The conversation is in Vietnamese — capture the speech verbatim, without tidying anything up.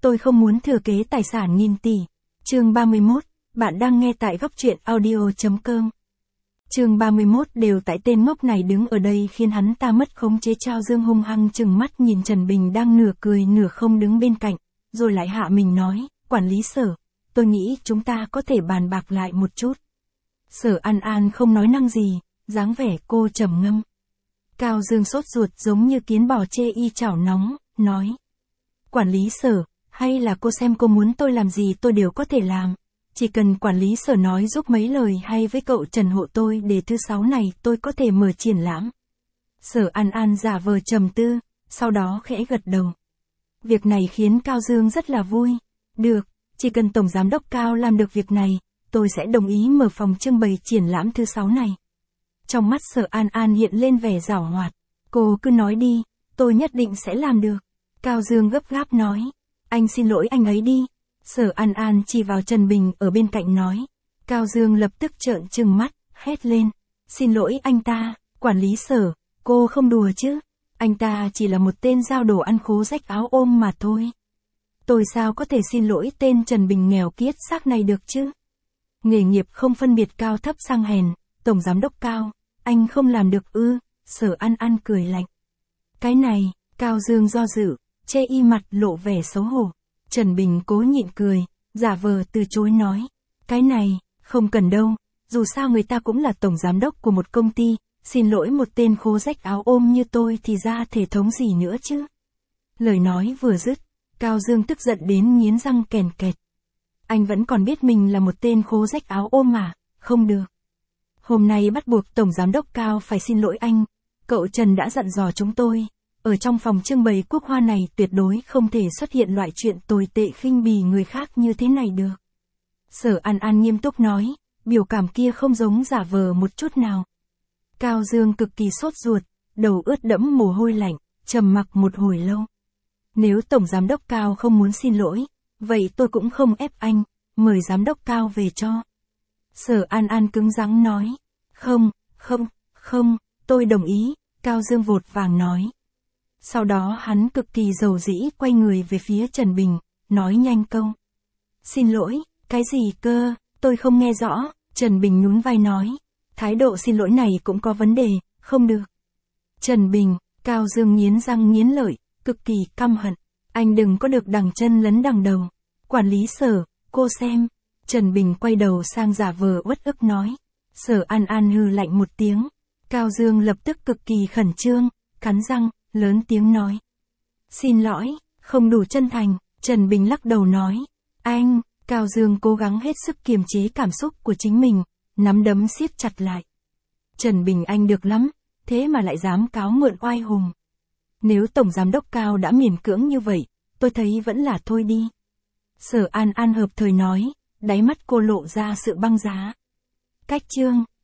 Tôi không muốn thừa kế tài sản nghìn tỷ. Chương ba mươi mốt, bạn đang nghe tại góc truyện audio chấm com. Chương ba mươi mốt, đều tại tên ngốc này đứng ở đây khiến hắn ta mất khống chế. Trao Dương hung hăng chừng mắt nhìn Trần Bình đang nửa cười nửa không đứng bên cạnh, rồi lại hạ mình nói, quản lý Sở, tôi nghĩ chúng ta có thể bàn bạc lại một chút. Sở An An không nói năng gì, dáng vẻ cô trầm ngâm. Cao Dương sốt ruột giống như kiến bò chê y chảo nóng, nói. Quản lý Sở, hay là cô xem cô muốn tôi làm gì tôi đều có thể làm. Chỉ cần quản lý Sở nói giúp mấy lời hay với cậu Trần hộ tôi để thứ sáu này tôi có thể mở triển lãm. Sở An An giả vờ trầm tư, sau đó khẽ gật đầu. Việc này khiến Cao Dương rất là vui. Được, chỉ cần Tổng Giám đốc Cao làm được việc này, tôi sẽ đồng ý mở phòng trưng bày triển lãm thứ sáu này. Trong mắt Sở An An hiện lên vẻ giảo hoạt. Cô cứ nói đi, tôi nhất định sẽ làm được. Cao Dương gấp gáp nói. Anh xin lỗi anh ấy đi. Sở An An chỉ vào Trần Bình ở bên cạnh nói. Cao Dương lập tức trợn trừng mắt, hét lên. Xin lỗi anh ta, quản lý Sở, cô không đùa chứ. Anh ta chỉ là một tên giao đồ ăn khố rách áo ôm mà thôi. Tôi sao có thể xin lỗi tên Trần Bình nghèo kiết xác này được chứ? Nghề nghiệp không phân biệt cao thấp sang hèn, Tổng Giám đốc Cao, anh không làm được ư? Sở An An cười lạnh. Cái này, Cao Dương do dự, chê y mặt lộ vẻ xấu hổ. Trần Bình cố nhịn cười, giả vờ từ chối nói. Cái này, không cần đâu, dù sao người ta cũng là tổng giám đốc của một công ty, xin lỗi một tên khố rách áo ôm như tôi thì ra thể thống gì nữa chứ. Lời nói vừa dứt, Cao Dương tức giận đến nghiến răng kèn kẹt. Anh vẫn còn biết mình là một tên khố rách áo ôm mà, không được. Hôm nay bắt buộc Tổng Giám đốc Cao phải xin lỗi anh, cậu Trần đã dặn dò chúng tôi. Ở trong phòng trưng bày quốc hoa này tuyệt đối không thể xuất hiện loại chuyện tồi tệ khinh bỉ người khác như thế này được. Sở An An nghiêm túc nói, biểu cảm kia không giống giả vờ một chút nào. Cao Dương cực kỳ sốt ruột, đầu ướt đẫm mồ hôi lạnh, trầm mặc một hồi lâu. Nếu Tổng Giám đốc Cao không muốn xin lỗi, vậy tôi cũng không ép anh, mời Giám đốc Cao về cho. Sở An An cứng rắn nói, không, không, không, tôi đồng ý, Cao Dương vội vàng nói. Sau đó hắn cực kỳ dầu dĩ quay người về phía Trần Bình, nói nhanh câu. Xin lỗi, cái gì cơ, tôi không nghe rõ, Trần Bình nhún vai nói. Thái độ xin lỗi này cũng có vấn đề, không được. Trần Bình, Cao Dương nghiến răng nghiến lợi, cực kỳ căm hận. Anh đừng có được đằng chân lấn đằng đầu. Quản lý Sở, cô xem. Trần Bình quay đầu sang giả vờ uất ức nói. Sở An An hừ lạnh một tiếng. Cao Dương lập tức cực kỳ khẩn trương, cắn răng, lớn tiếng nói. Xin lỗi, không đủ chân thành, Trần Bình lắc đầu nói. Anh, Cao Dương cố gắng hết sức kiềm chế cảm xúc của chính mình, nắm đấm siết chặt lại. Trần Bình anh được lắm, thế mà lại dám cáo mượn oai hùng. Nếu Tổng Giám đốc Cao đã miễn cưỡng như vậy, tôi thấy vẫn là thôi đi. Sở An An hợp thời nói, đáy mắt cô lộ ra sự băng giá. Cách chương